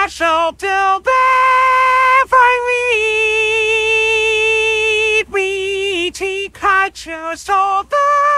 shall deliver me. We take I chose all the